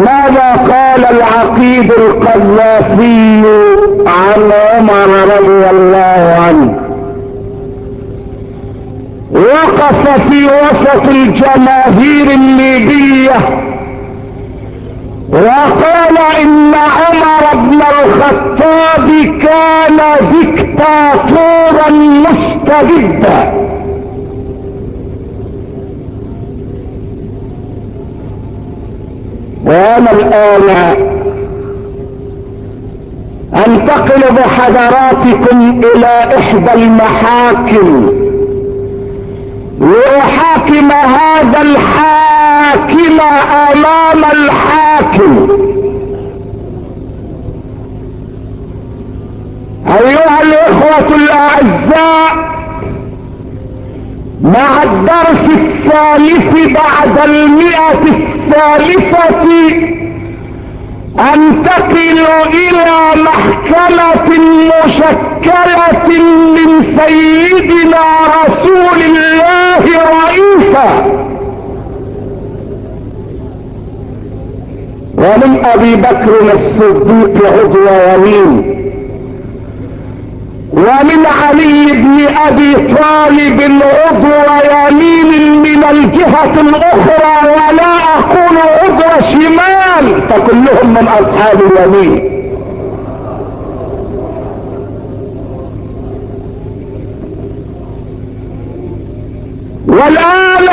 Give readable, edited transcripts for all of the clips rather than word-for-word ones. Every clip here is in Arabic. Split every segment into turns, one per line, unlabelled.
ماذا قال العقيد القذافي عن عمر رضي الله عنه؟ وقف في وسط الجماهير الليبية وقال ان عمر بن الخطاب كان ديكتاتورا مستبدا. وانا الان انتقل بحضراتكم الى احدى المحاكم لأحاكم هذا الحاكم امام الحاكم. ايها الاخوة الاعزاء، مع الدرس الثالث بعد 100 انتقل الى محكمة مشكلة من سيدنا رسول الله رئيسا ومن ابي بكر الصديق عضو يمين ومن علي بن ابي طالب عضو يمين من الجهة الاخرى، ولا اقول عضو شمال، فكلهم من اصحاب اليمين. والان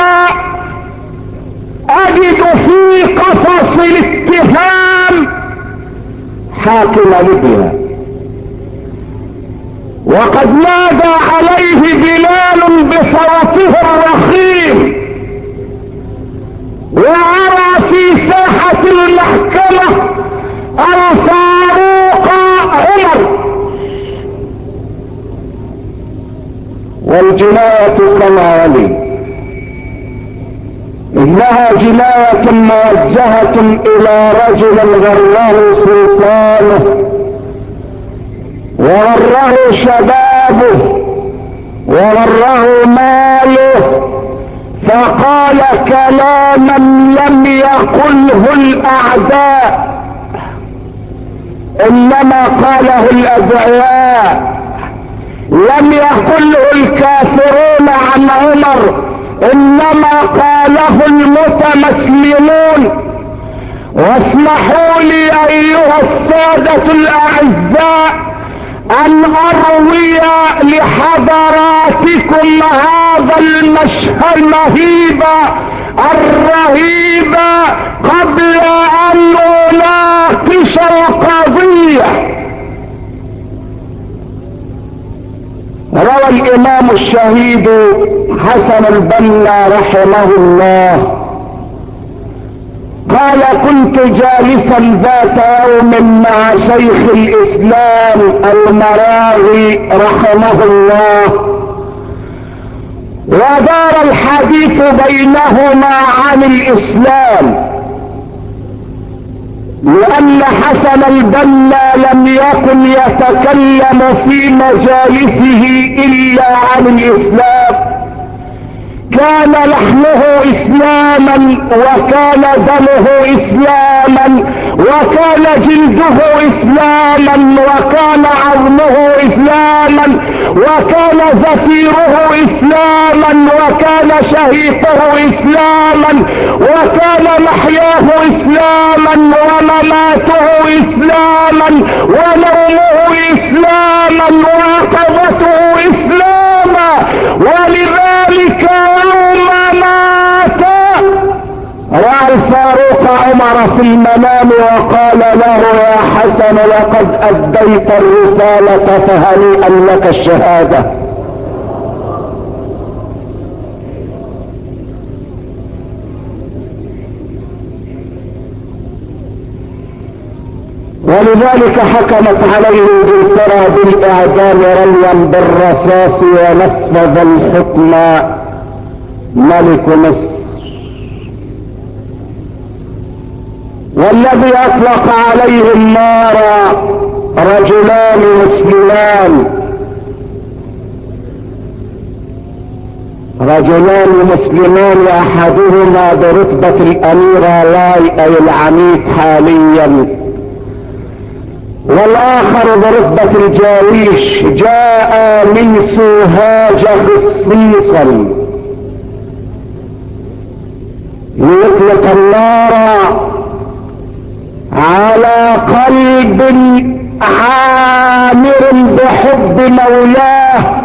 اجد في قفص الاتهام حاكم ليبيا، وقد نادى عليه بلال بصوته الرخيم، وأرى في ساحة المحكمة الفاروق عمر، والجناية كما يلي: انها جناية موجهة الى رجل غره سلطانه وغره شبابه وغره ماله، فقال كلاما لم يقله الاعداء انما قاله الادعياء، لم يقله الكافرون عن عمر انما قاله المتمسلمون. واسمحوا لي ايها السادة الاعزاء ان اروي لحضراتكم هذا المهيب الرهيب قبل ان اناقش القضية. روى الامام الشهيد حسن البنا رحمه الله قال: كنت جالسا ذات يوم مع شيخ الاسلام المراغي رحمه الله، ودار الحديث بينهما عن الاسلام، لان حسن البنا لم يكن يتكلم في مجالسه الا عن الاسلام، كان لحمه اسلاما وكان دمه اسلاما وكان جلده اسلاما وكان عظمه اسلاما وكان زفيره اسلاما وكان شهيقه اسلاما وكان محياه اسلاما ومماته اسلاما ونومه اسلاما ويقظته اسلاما. ولذلك يوم مات رأى الفاروق عمر في المنام وقال له: يا حسن لقد أديت الرسالة فهنيئا لك الشهادة. ولذلك حكمت عليه انجلترا بالاعدام رميا بالرصاص، ونفذ الحكم ملك مصر. والذي اطلق عليه النار رجلان مسلمان، رجلان مسلمان احدهما برتبة الامير لاي اي العميد حاليا، والاخر برتبة الجاويش، جاء من سوهاج خصيصا ليطلق النار على قلب عامر بحب مولاه.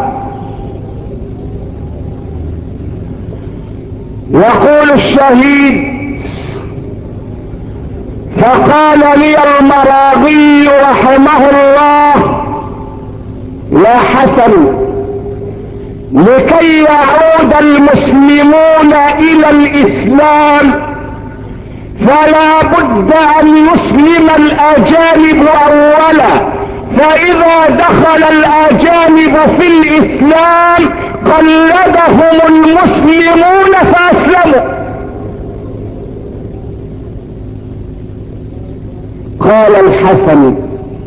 يقول الشهيد: فقال لي المراغي رحمه الله: يا حسن، لكي يعود المسلمون الى الاسلام فلا بد ان يسلم الاجانب اولا، فاذا دخل الاجانب في الاسلام قلدهم المسلمون فاسلموا. قال الحسن: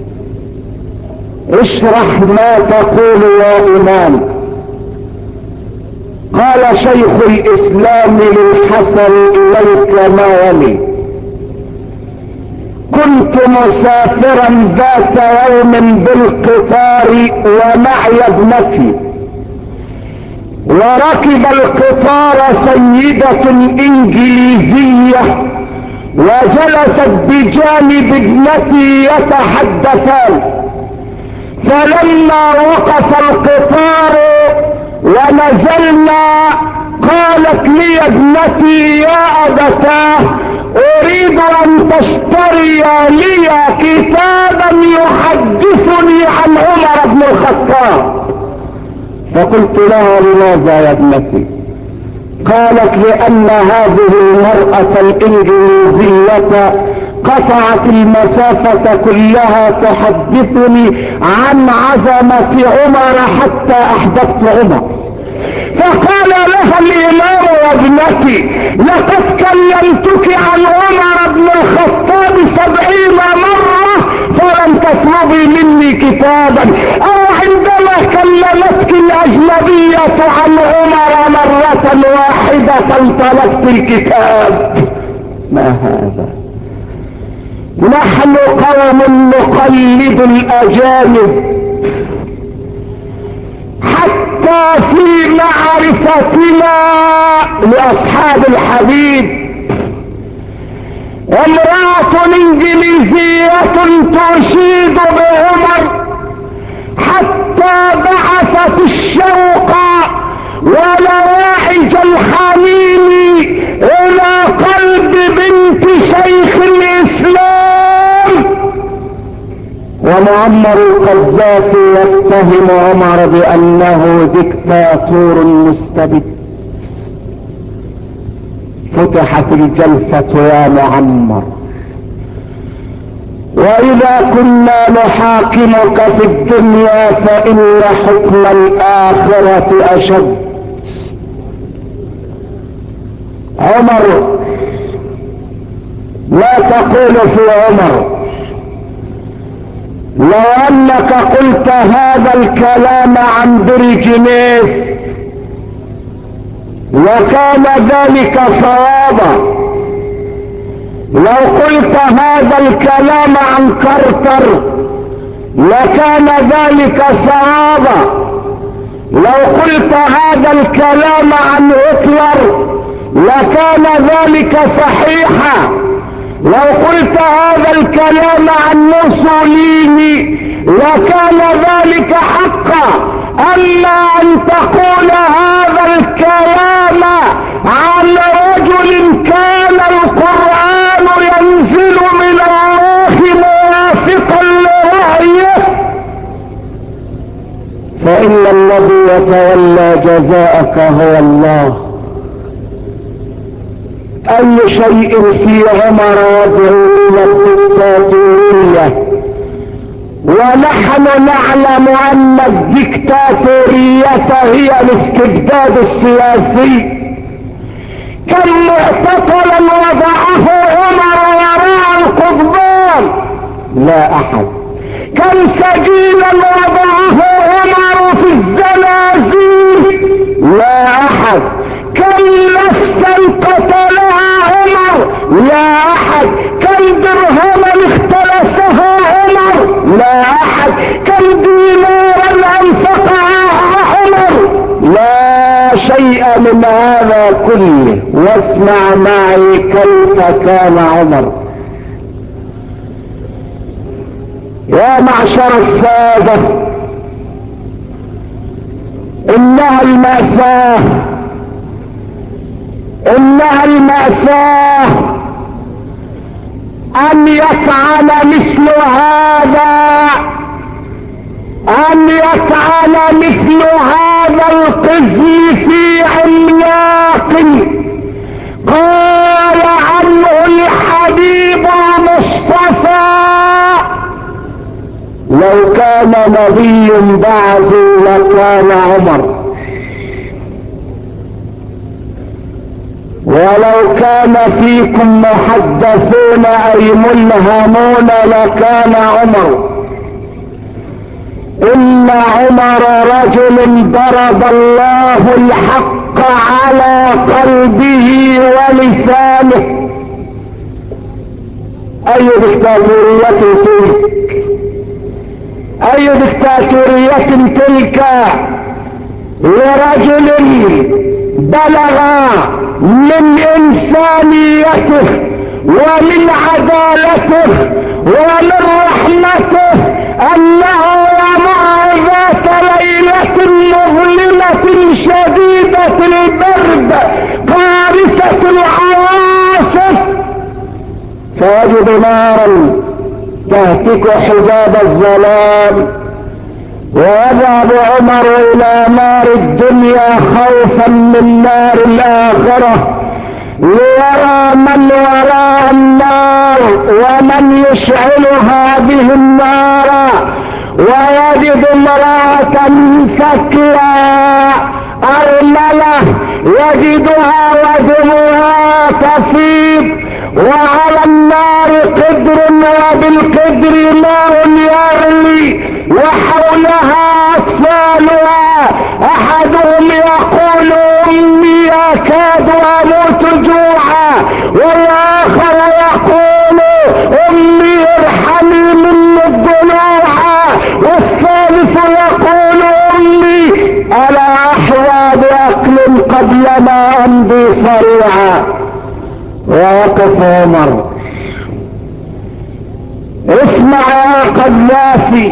اشرح ما تقول يا امام. قال شيخ الاسلام للحسن اليك ما يلي: كنت مسافرا ذات يوم بالقطار ومعي ابنتي، وركب القطار سيدة انجليزية وجلست بجانب ابنتي يتحدثان، فلما وقف القطار ونزلنا قالت لي ابنتي: يا أبتاه، أريد أن تشتري لي كتابا يحدثني عن عمر بن الخطاب. فقلت لها: لماذا يا ابنتي؟ قالت: لأن هذه المرأة الإنجليزية قطعت المسافة كلها تحدثني عن عظمة عمر حتى أحببت عمر. فقال لها الإمام: يا ابنتي، لقد كلمتك عن عمر بن الخطاب 70 مرة فلم تطلبي مني كتابا، أو عندما كلمتك الأجنبية عن عمر مرة واحدة طلبت الكتاب. ما هذا؟ نحن قوم نقلد الأجانب حتى في معرفتنا لأصحاب الحبيب. امرأة انجليزية تشيد بعمر حتى بعثت الشوق ولواعج الحنين الى قلب بنت شيخ الاسلام. ومعمر القذافي يتهم عمر بانه دكتاتور مستبد. فتحت الجلسة يا معمر، واذا كنا نحاكمك في الدنيا فان حكم الاخرة اشد. عمر، لا تقول في عمر: لو انك قلت هذا الكلام عن بريجنيف لكان ذلك صوابا، لو قلت هذا الكلام عن كارتر لكان ذلك صوابا، لو قلت هذا الكلام عن هتلر لكان ذلك صحيحا، لو قلت هذا الكلام عن موسوليني لكان ذلك حقا. اما ان تقول هذا الكلام عن رجل كان القرآن ينزل من الله موافقا لرأيه، فإن الذي يتولى جزاءك هو الله. اي شيء في عمر يدعو الى الدكتاتورية، ونحن نعلم ان الدكتاتورية هي الاستبداد السياسي. كم معتقلا وضعه عمر وراء القضبان؟ لا احد. كم سجينا وضعه عمر في الزنازين؟ لا احد. كم نفسا قتلها عمر؟ لا احد. كم درهما اختلسها عمر؟ لا احد. كم دينارا انفقها عمر؟ لا شيء من هذا كله. واسمع معي كيف كان عمر. يا معشر السادة، انها المأساة، انها المأساة ان يفعل مثل هذا، ان يفعل مثل هذا القزم في عملاق قال عنه الحبيب المصطفى: لو كان نبي بعدي لكان عمر، ولو كان فيكم محدثون اي ملهمون لكان عمر. ان عمر رجل ضرب الله الحق على قلبه ولسانه. اي دكتاتورية تلك، اي دكتاتورية تلك لرجل بلغ من انسانيته ومن عدالته ومن رحمته انه يمر ذات ليلة مظلمة شديدة البرد قارسة العواصف فيجد نارا تهتك حجاب الظلام، ويذهب عمر الى نار الدنيا خوفا من نار الاخرة ليرى من وراء النار ومن يشعلها به النار، ويجد امرأة ثكلى أرملة يجدها ودمها تفيض، وعلى النار قدر وبالقدر ماء يغلي، وحولها أطفالها أحدهم يقول إني أكاد أموت جوعا، والآخر يقول أمي ارحمي مني الضلوع، والثالث يقول أمي ألا أحوى بأكل قبل ما أمضي صريعا. ويقف عمر. اسمع يا قذافي،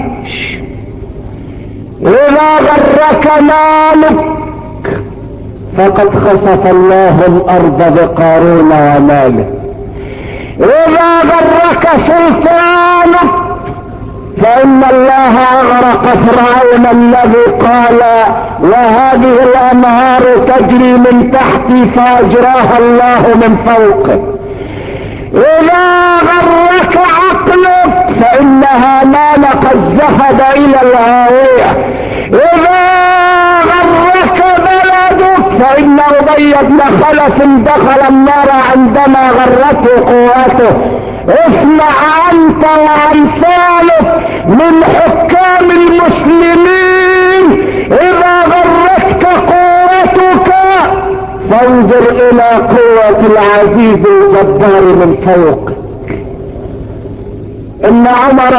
إذا غرك مالك فقد خسف الله الأرض بقارون وماله. إذا غرك سلطانك فإن الله أغرق فرعون الذي قال وهذه الأنهار تجري من تحتي فأجراها الله من فوقه. إذا غرك عقلك فإنها مال قد ذهب إلى الهاوية. إذا غرك بلدك فإن أبي بن خلف دخل النار عندما غرته قوته. اسمع أنت وأمثالك من حكام المسلمين، إذا غرتك قوتك فانظر إلى قوة العزيز الجبار من فوقك. إن عمر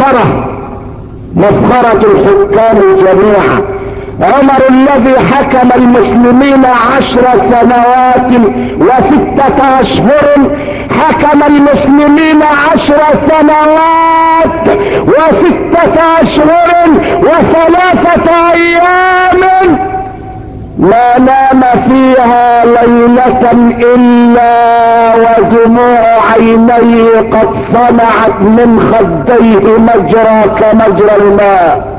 مفخرة الحكام جميعا. عمر الذي حكم المسلمين 10 سنوات و6 أشهر، حكم المسلمين 10 سنوات و6 أشهر و3 أيام ما نام فيها ليلة إلا ودموع عينيه قد صنعت من خديه مجرى كمجرى الماء.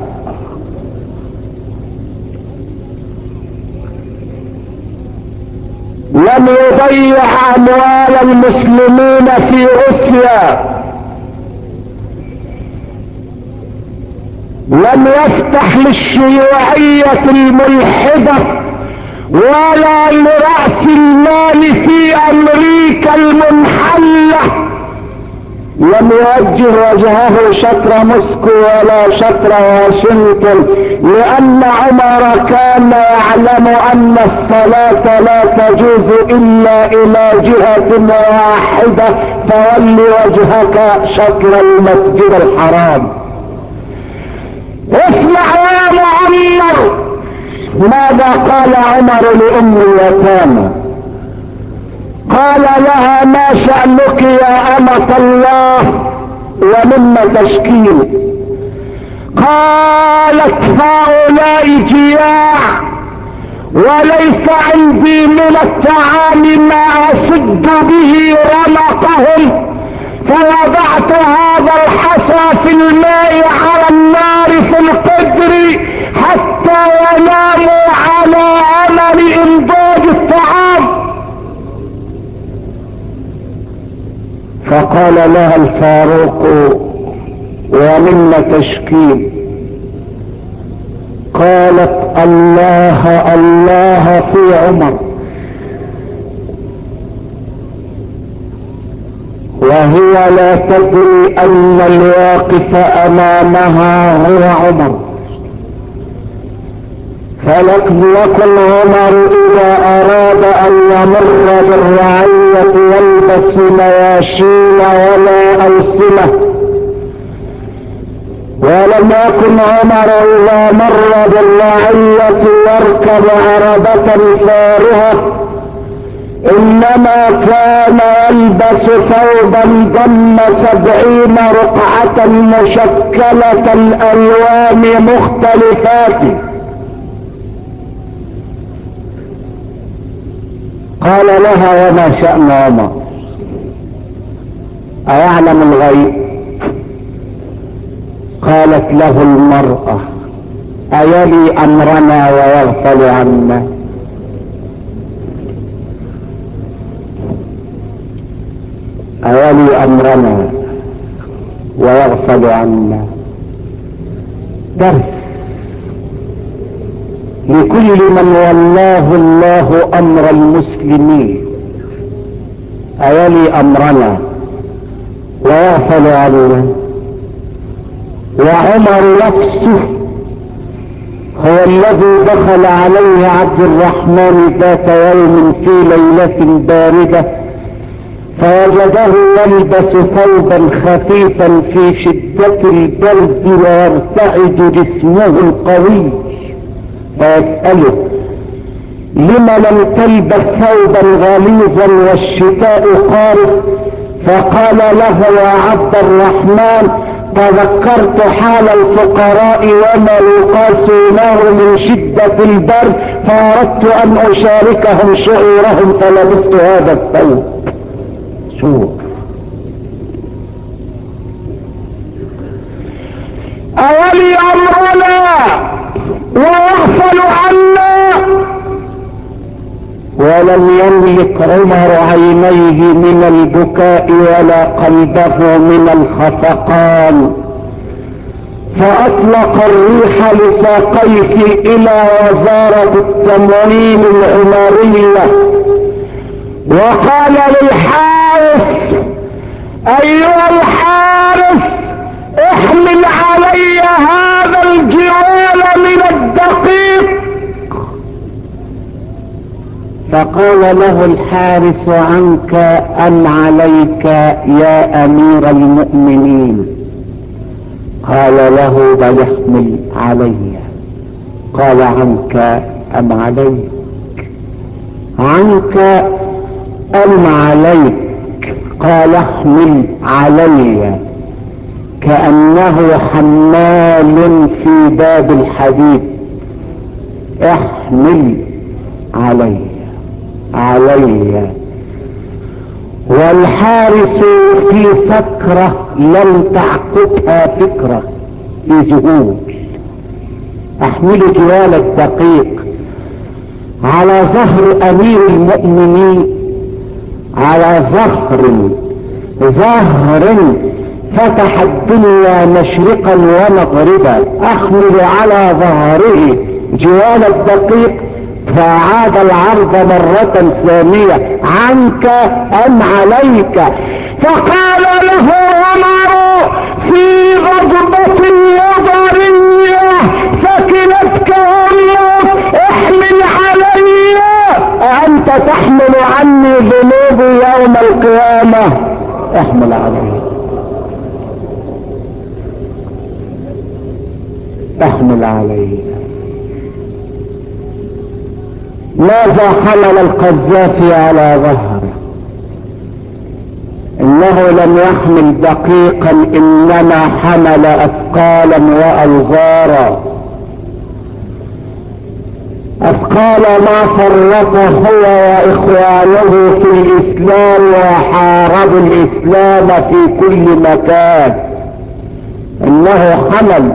لم يضيع أموال المسلمين في روسيا، لم يفتح للشيوعية الملحدة ولا لرأس المال في أمريكا المنحلة، لم يوجه وجهه شطر موسكو ولا شطر واشنطن، لان عمر كان يعلم ان الصلاة لا تجوز الا الى جهة واحدة، فول وجهك شطر المسجد الحرام. اسمع يا معمر ماذا قال عمر لام اليتامى. قال لها ما شأنك يا أمة الله ومما تشكين؟ قالت هؤلاء جياع وليس عندي من الطعام ما أسد به رمقهم، فوضعت هذا الحصى في الماء على النار في القدر حتى يناموا على أمل إنضاج الطعام. فقال لها الفاروق ومما تشكين؟ قالت الله الله في عمر، وهي لا تدري ان الواقف امامها هو عمر. فلم يكن عمر اذا اراد ان يمر بالرعية يلبس مياشين ولا ألسنة، ولم يكن عمر اذا مر بالرعية يركب عربة فارهة، انما كان يلبس ثوبا ضم 70 رقعة مشكلة الالوان مختلفات. قال لها وما شأن عمر؟ أيعلم الغيب؟ قالت له المرأة أيلي أمرنا ويغفل عنا؟ أيلي أمرنا ويغفل عنا؟ درس لكل من ولاه الله امر المسلمين. ايلي امرنا ويغفل عنا؟ وعمر نفسه هو الذي دخل عليه عبد الرحمن ذات يوم في ليلة باردة فوجده يلبس ثوبا خفيفا في شدة البرد ويرتعد جسمه القوي، فيسأله لم لم تلبس ثوبا غليظا والشتاء قارس؟ فقال له يا عبد الرحمن تذكرت حال الفقراء وما يقاسونه من شدة البرد فأردت أن أشاركهم شعورهم فلبست هذا الثوب. شوف أولي أمرنا ويغفل عنا. ولم يملك عمر عينيه من البكاء ولا قلبه من الخفقان، فأطلق الريح لساقيه إلى وزارة التموين العمرية وقال للحارس أيها الحارس احمل علي هذا الجوال من الدقيق. فقال له الحارس عنك أم عليك يا أمير المؤمنين؟ قال له بل احمل علي. قال عنك أم عليك؟ عنك أم عليك؟ قال احمل علي، كأنه حمال في باب الحديد. احمل علي علي. والحارس في سكرة لم تعقبها فكرة، في ذهول. احمل جوال الدقيق على ظهر امير المؤمنين، على ظهر فتح الدنيا مشرقا ومغربا. احمل على ظهره جوال الدقيق فعاد العرض مرة ثانية عنك ام عليك؟ فقال له عمر في غضبة وضرية: ثكلتك امك، احمل علي. أأنت تحمل عني ذنوبي يوم القيامة؟ احمل علي، احمل علي. ماذا حمل القذافي على ظهره؟ انه لم يحمل دقيقا، انما حمل اثقالا واوزارا، اثقال ما فرط هو واخوانه في الاسلام وحاربوا الاسلام في كل مكان. انه حمل،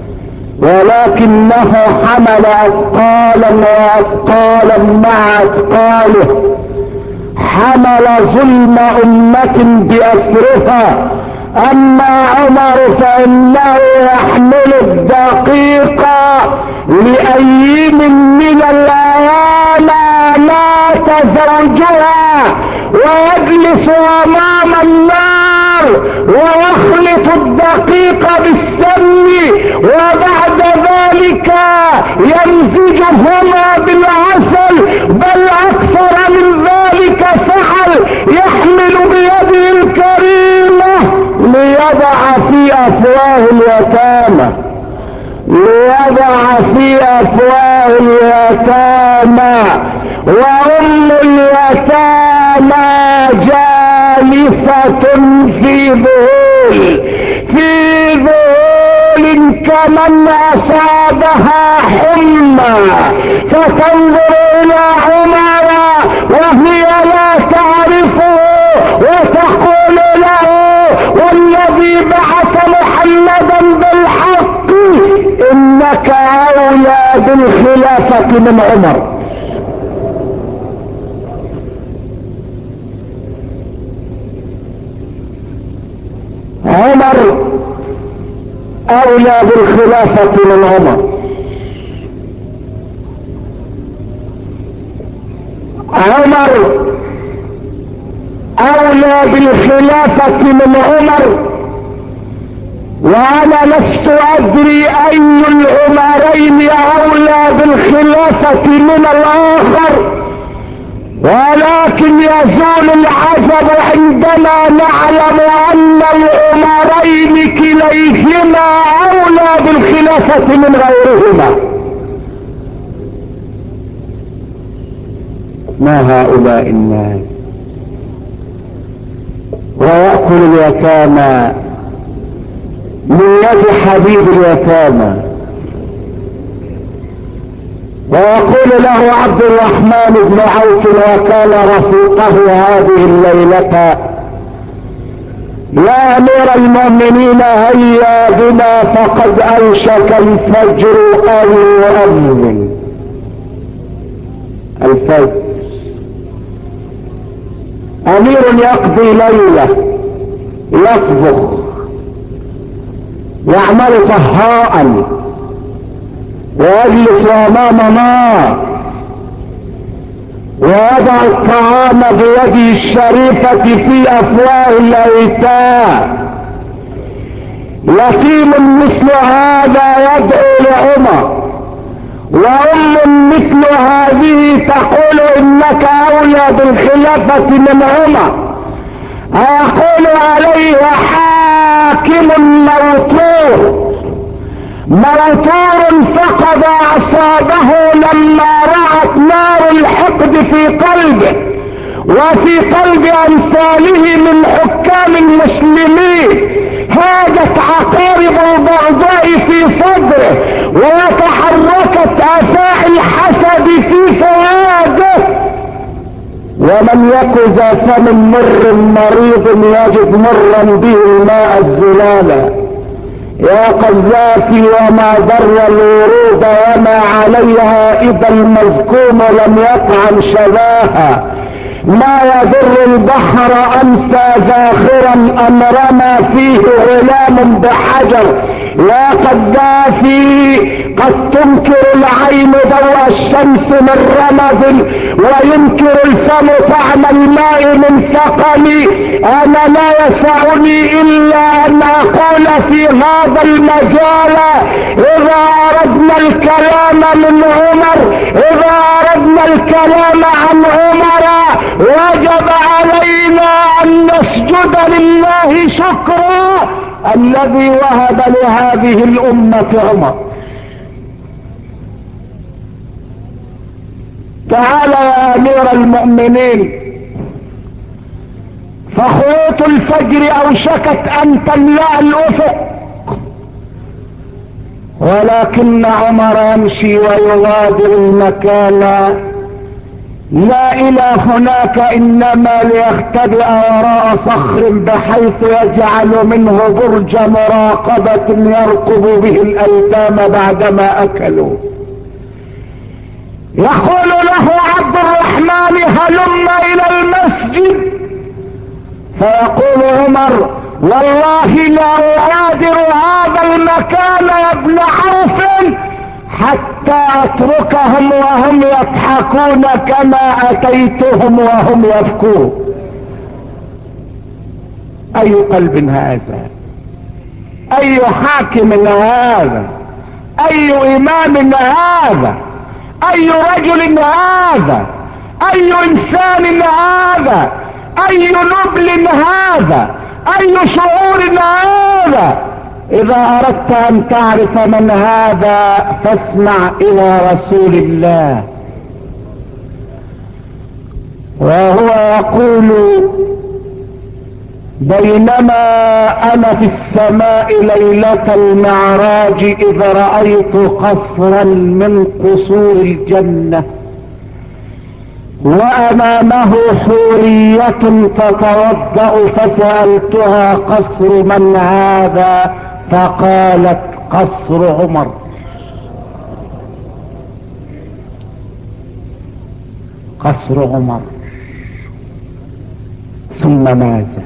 ولكنه حمل اثقالا واثقالا مع اثقاله. حمل ظلم امة باسرها. اما عمر فانه يحمل الدقيقة لايام من الايام مات زوجها، ويجلس امام النار ويخلط الدقيق بالسم، وبعد ذلك يمزجهما بالعسل، بل اكثر من ذلك فعل. يحمل بيده الكريمة ليضع في افواه اليتامى، ليضع في افواه اليتامى، وام اليتامى جالسة في ذهول كمن اصابها حمى، فتنظر الى عمر وهي لا تعرفه وتقول له: والذي بعث محمدا بالحق انك اولى بالخلافة من عمر. عمر اولى بالخلافة من عمر. عمر اولى بالخلافة من عمر، وانا لست ادري اي العمرين اولى بالخلافة من الاخر، ولكن يزول العجب عندما نعلم ان العمرين كليهما اولى بالخلافة من غيرهما. ما هؤلاء الناس؟ ويأكل اليتامى من يد حبيب اليتامى، ويقول له عبد الرحمن بن عوف وكان رفيقه هذه الليلة: يا امير المؤمنين هيا بنا فقد اوشك الفجر ان يؤذن. الفجر، امير يقضي ليلة، يطبخ، يعمل طهاء، ويجلس امام نار، ويضع الطعام بيده الشريفة في افواه الايتام. يتيم مثل هذا يدعو لعمر، وام مثل هذه تقول انك اولى بالخلافة من عمر. ايقول عليه حاكم موتور فقد اعصابه لما رأت نار الحقد في قلبه وفي قلب امثاله من حكام المسلمين. هاجت عقارب البغضاء في صدره، وتحركت افاعي الحسد في فؤاده. ومن يك ذا فم مر مريض يجد مرا به الماء الزلالا. يا قذافي وما ضر الورود وما عليها اذا المزكوم لم يطعم شذاها. ما يضر البحر امسى زاخرا ام رمى فيه غلام بحجر. يا قذافي قد تنكر العين ضوء الشمس من رمض وينكر الفم طعم الماء من سقم. انا لا يسعني الا ان اقول في هذا المجال اذا اردنا الكلام من عمر، اذا اردنا الكلام عن عمر وجب علينا ان نسجد لله شكرا الذي وهب لهذه الامة عمر. تعال يا امير المؤمنين، فخيوط الفجر اوشكت ان تملأ الافق، ولكن عمر يمشي ويغادر المكان لا الى هناك، انما ليختبئ وراء صخر بحيث يجعل منه برج مراقبة يرقب به الايتام بعدما اكلوا. يقول له عبد الرحمن هلم الى المسجد، فيقول عمر والله لا اغادر هذا المكان يا ابن عوف حتى اتركهم وهم يضحكون كما اتيتهم وهم يبكون. اي قلب هذا؟ اي حاكم هذا؟ اي امام هذا؟ اي رجل هذا؟ اي انسان هذا؟ اي نبل هذا؟ اي شعور هذا؟ اذا اردت ان تعرف من هذا فاسمع الى رسول الله وهو يقول بينما انا في السماء ليلة المعراج اذ رأيت قصرا من قصور الجنة وامامه حورية تتوضأ، فسألتها قصر من هذا؟ فقالت قصر عمر. قصر عمر. ثم ماذا؟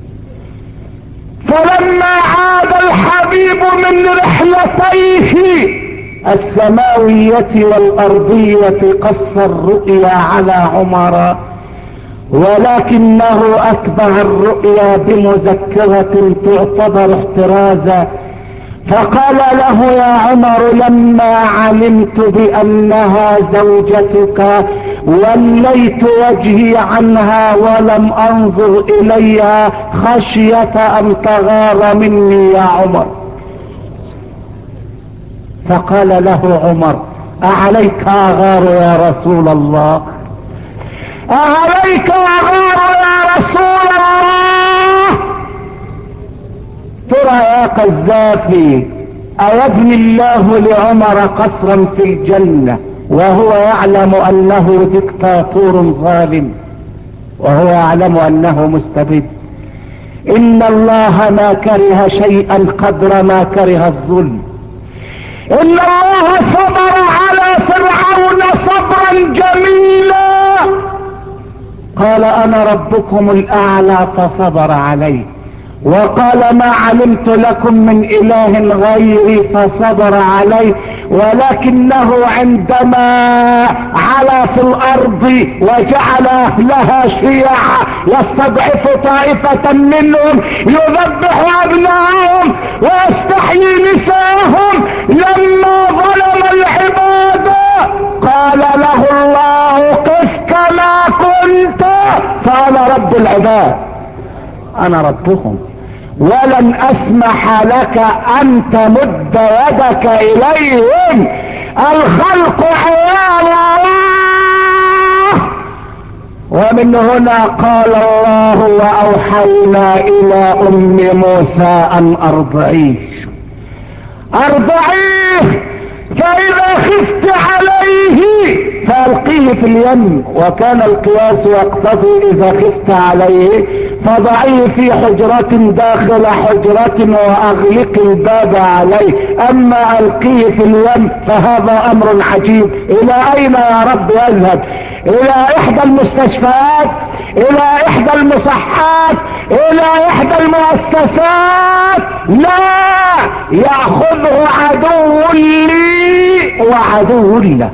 فلما عاد الحبيب من رحلتيه السماوية والارضية قص الرؤيا على عمر، ولكنه اتبع الرؤيا بمذكرة تعتبر احترازا، فقال له يا عمر لما علمت بانها زوجتك وليت وجهي عنها ولم انظر اليها خشية ان تغار مني يا عمر. فقال له عمر اعليك اغار يا رسول الله؟ اعليك اغار يا رسول الله؟ ترى يا قذافي ايبني الله لعمر قصرا في الجنة وهو يعلم انه دكتاتور ظالم، وهو يعلم انه مستبد؟ ان الله ما كره شيئا قدر ما كره الظلم. ان الله صبر على فرعون صبرا جميلا، قال انا ربكم الاعلى فصبر عليه، وقال ما علمت لكم من اله غيري فصبر عليه، ولكنه عندما علا في الارض وجعل اهلها شيعا يستضعف طائفة منهم يذبح ابنائهم ويستحيي نساءهم، لما ظلم العباد قال له الله قف كما كنت فانا رب العباد، انا ربهم، ولن اسمح لك ان تمد يدك اليهم، الخلق عيال الله. ومن هنا قال الله واوحينا الى ام موسى ان ارضعيه فاذا خفت عليه فالقيه في اليم، وكان القياس يقتضي اذا خفت عليه فضعيه في حجرة داخل حجرة واغلق الباب عليه، اما القيه في اليم فهذا امر عجيب. الى اين يا رب يذهب؟ الى احدى المستشفيات، الى احدى المصحات، الى احدى المؤسسات، لا، يأخذه عدو لي وعدو له.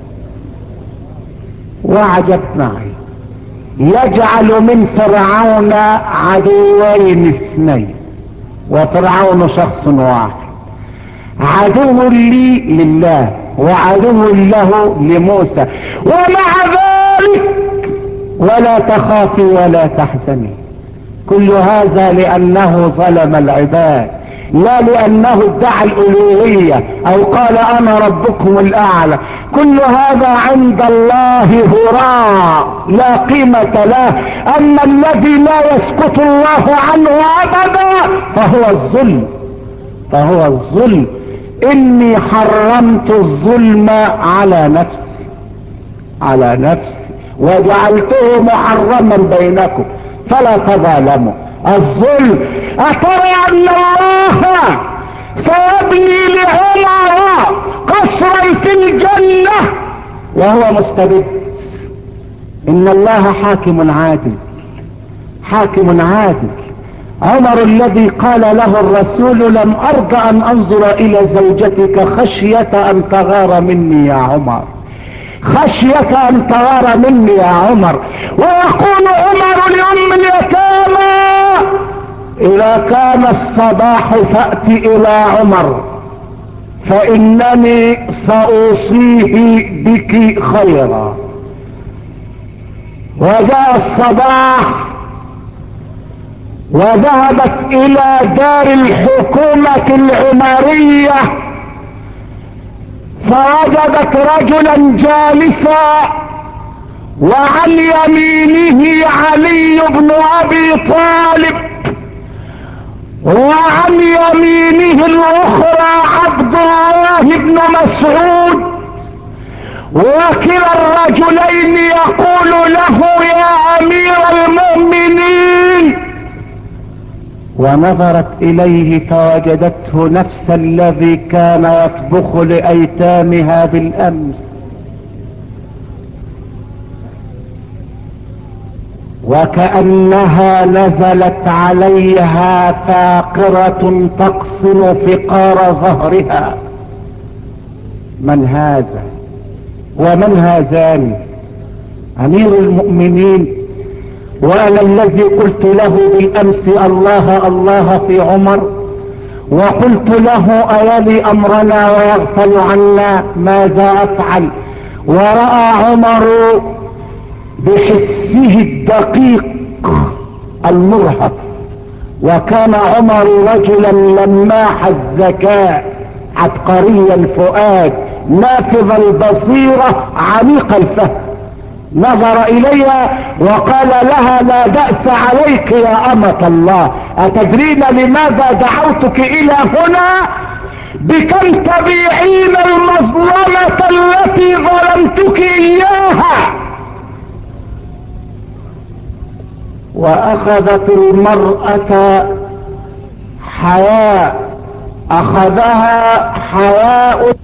وعجب معي، يجعل من فرعون عدوين اثنين، وفرعون شخص واحد، عدو لي لله وعدو له لموسى. ومع ذلك ولا تخافي ولا تحزني. كل هذا لأنه ظلم العباد، لا لأنه ادعى الألوهية أو قال أنا ربكم الأعلى. كل هذا عند الله هراء لا قيمة له. أما الذي لا يسكت الله عنه أبدا فهو الظلم، فهو الظلم. إني حرمت الظلم على نفسي، على نفسي، وجعلته محرما بينكم فلا تظالموا. الظلم. أترى أن الله سيبني لعمر قصرا في الجنة وهو مستبد؟ إن الله حاكم عادل، حاكم عادل. عمر الذي قال له الرسول لم أرضى أن أنظر إلى زوجتك خشية أن تغار مني يا عمر، خشية أن تغار مني يا عمر. ويقول عمر لأم اليتامى إذا كان الصباح فأت إلى عمر فإنني سأوصيه بك خيرا. وجاء الصباح وذهبت إلى دار الحكومة العمرية فوجدت رجلا جالسا وعن يمينه علي بن أبي طالب وعن يمينه الأخرى عبد الله بن مسعود، وكلا الرجلين يقول له يا أمير المؤمنين. ونظرت إليه فوجدته نفس الذي كان يطبخ لأيتامها بالأمس، وكأنها نزلت عليها فاقرة تقصر فقار ظهرها. من هذا ومن هذان؟ أمير المؤمنين، وأنا الذي قلت له بالأمس الله الله في عمر، وقلت له أيلي أمرنا ويغفل عنا ماذا أفعل؟ ورأى عمر بحسه الدقيق المرهق، وكان عمر رجلا لماح الذكاء عبقري الفؤاد نافذ البصيرة عميق الفهم. نظر إليها وقال لها لا بأس عليك يا أمة الله، أتدرين لماذا دعوتك إلى هنا؟ بكم تبيعين المظلمة التي ظلمتك إياها. وأخذت المرأة حياء، أخذها حياء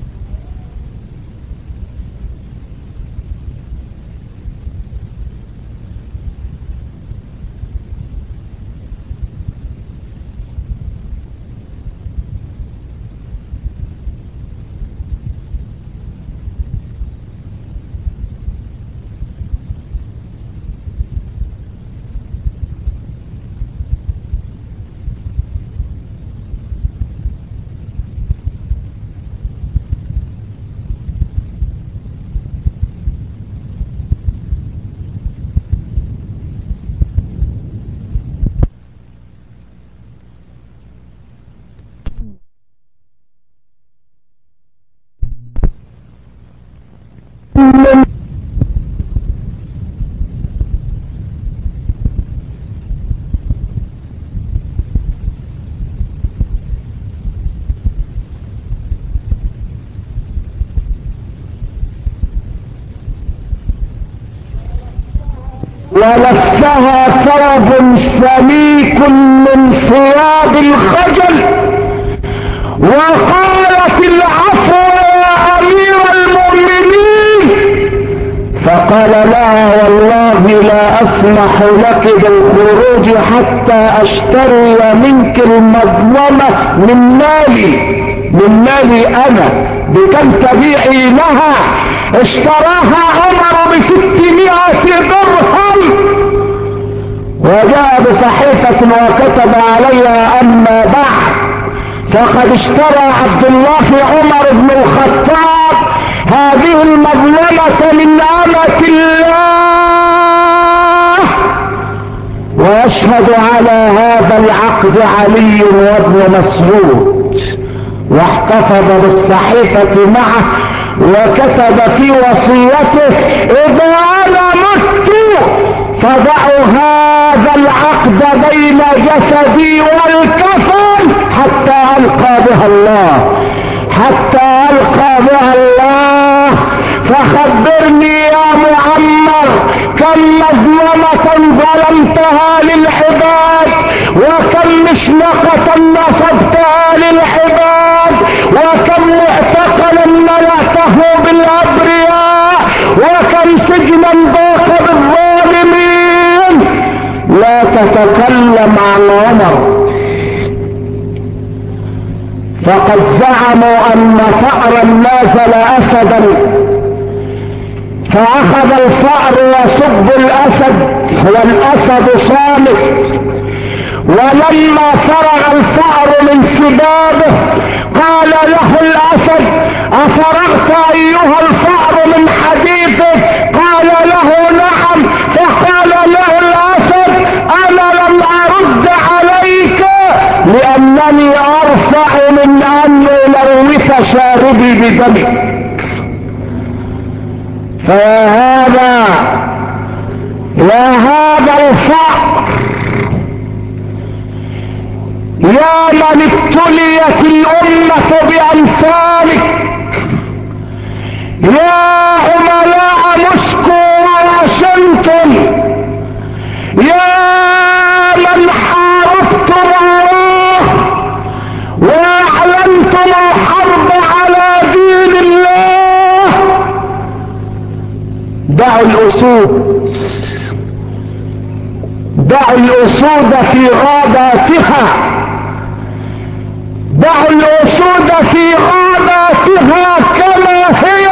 ولفها ثوب سميك من ثياب الخجل وقالت العفو يا أمير المؤمنين، فقال لها والله لا اسمح لك بالخروج حتى اشتري منك المظلمة من مالي انا. بكم تبيعي لها؟ اشتراها عمر ب600 درهم، وجاء بصحيفة وكتب عليها اما بعد فقد اشترى عبد الله عمر بن الخطاب هذه المظلمة من أمة الله، ويشهد على هذا العقد علي وابن مسعود، واحتفظ بالصحيفة معه وكتب في وصيته إذا أنا مت فضعوا هذا العقد بين جسدي والكفن حتى ألقى بها الله، حتى ألقى بها الله. فخبرني يا معمر كم مظلمة ظلمتها للعباد، وكم مشنقة نصبتها للعباد، وكم معتقلا ملأته بالأبرياء، وكم سجنا ضاق بالظالمين. لا تتكلم عن عمر، فقد زعموا ان فأرا نازل اسدا فاخذ الفأر يسب الاسد والاسد صامت، ولما فرغ الفأر من سبابه قال له الاسد افرغت ايها الفأر من حديثك؟ قال له نعم. فقال له الاسد انا لم ارد عليك لانني ارفع من ان الوث شاربي بدمك. فيا هذا الفأر يا من ابتليت الامة بامثالك، يا عملاء موسكو وواشنطن، يا من حاربتم الله واعلنتم الحرب على دين الله. دعوا الاسود في غاباتها، دعوا الاسود في غاباتها كما هي.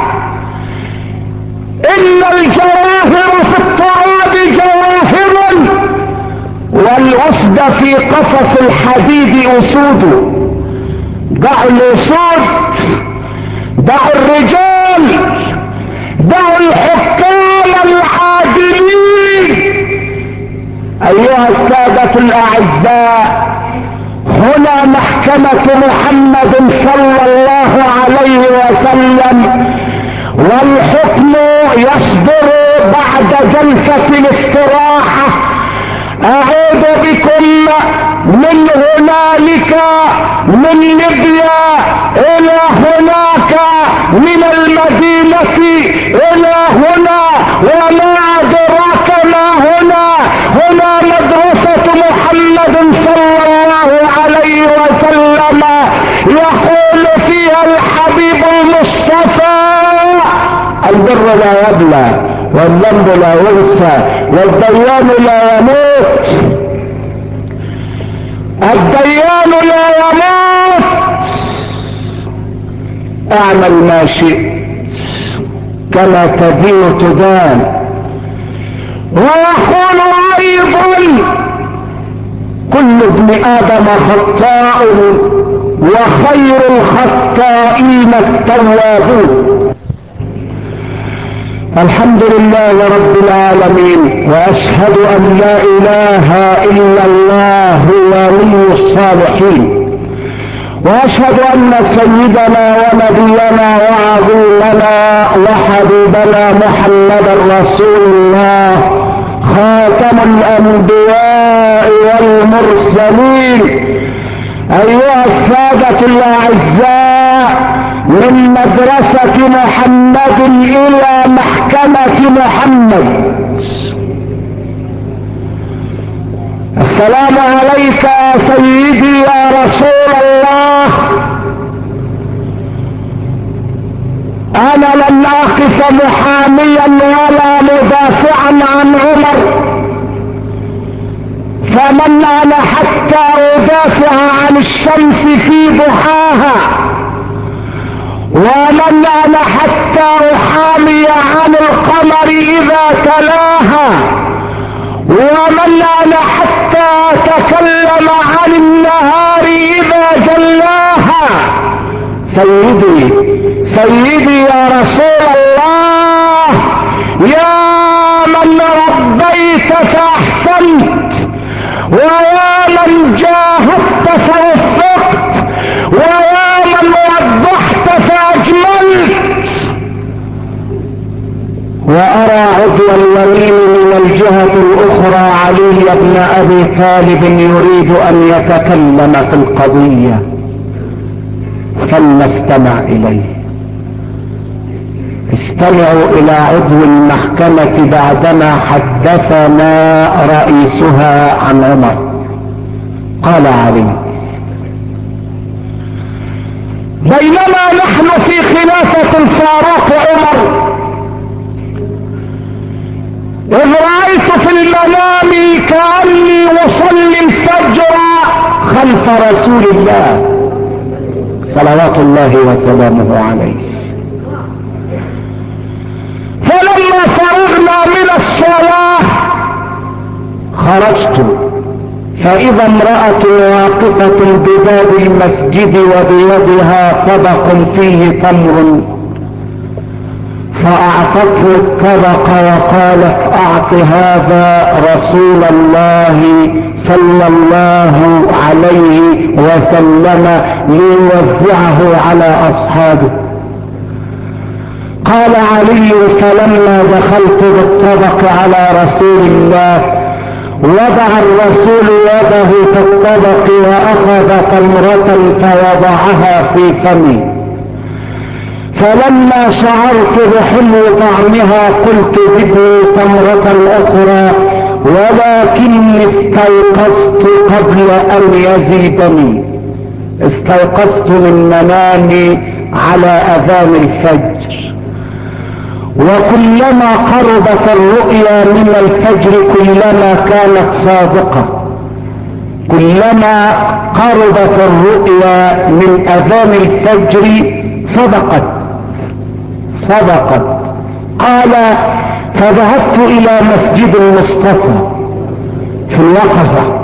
ان الجواهر في التراب جواهر، والاسد في قفص الحديد اسود. دعوا الاسود، دعوا الرجال، دعوا الحكام العادلين. ايها السادة الاعزاء، هنا محكمة محمد صلى الله عليه وسلم، والحكم يصدر بعد جلسة الاستراحة. اعود بكم من هنالك من ليبيا الى هناك، من المدينة الى هنا، وما ادراك ما هنا. هنا مدرسة محمد صلى الله عليه وسلم، يقول فيها الحبيب المصطفى البر لا يبلى والذنب لا ينسى والديان لا يموت. الديان لا يموت. اعمل ما شئت كما تدين تدان. ويقول ايضا كل ابن ادم خطاء وخير الخطائين التوابون. الحمد لله رب العالمين، واشهد ان لا اله الا الله ولي الصالحين، واشهد ان سيدنا ونبينا وعظيمنا وحبيبنا محمدا رسول الله خاتم الانبياء والمرسلين. ايها السادة الاعزاء، من مدرسة محمد الى محكمة محمد. السلام عليك يا سيدي يا رسول الله. انا لن اقف محاميا ولا مدافعا عن عمر، فمن انا حتى ادافع عن الشمس في ضحاها، ومن انا حتى احامي عن القمر اذا تلاها، ومن انا حتى اتكلم عن النهار اذا جلاها. سيدي سيدي يا رسول الله، يا من ربيت فاحسنت، ويا من جاهدت فوفقت، ويا من وضحت فاجملت. وارى عضو اليمين من الجهة الاخرى علي بن ابي طالب يريد ان يتكلم في القضية، فلنستمع اليه. استمعوا الى عضو المحكمة بعدما حدثنا رئيسها عن عمر. قال علي: بينما نحن في خلافة الفاروق عمر، إذ رأيت في المنام كأني أصلي الفجر خلف رسول الله صلوات الله وسلامه عليه. فلما فرغنا من الصلاة خرجت، فإذا امرأة واقفة بباب المسجد وبيدها طبق فيه تمر، فأعطته الطبق وقالت: أعط هذا رسول الله صلى الله عليه وسلم ليوزعه على أصحابه. قال علي: فلما دخلت بالطبق على رسول الله وضع الرسول يده في الطبق وأخذ تمرة فوضعها في فمي، فلما شعرت بحلو طعمها قلت: زدني تمرة أخرى، ولكني استيقظت قبل أن يزيدني. استيقظت من منامي على أذان الفجر، وكلما قربت الرؤيا من الفجر كلما كانت صادقة، كلما قربت الرؤيا من أذان الفجر صدقت. قال: فذهبت إلى مسجد المصطفى في اليقظة،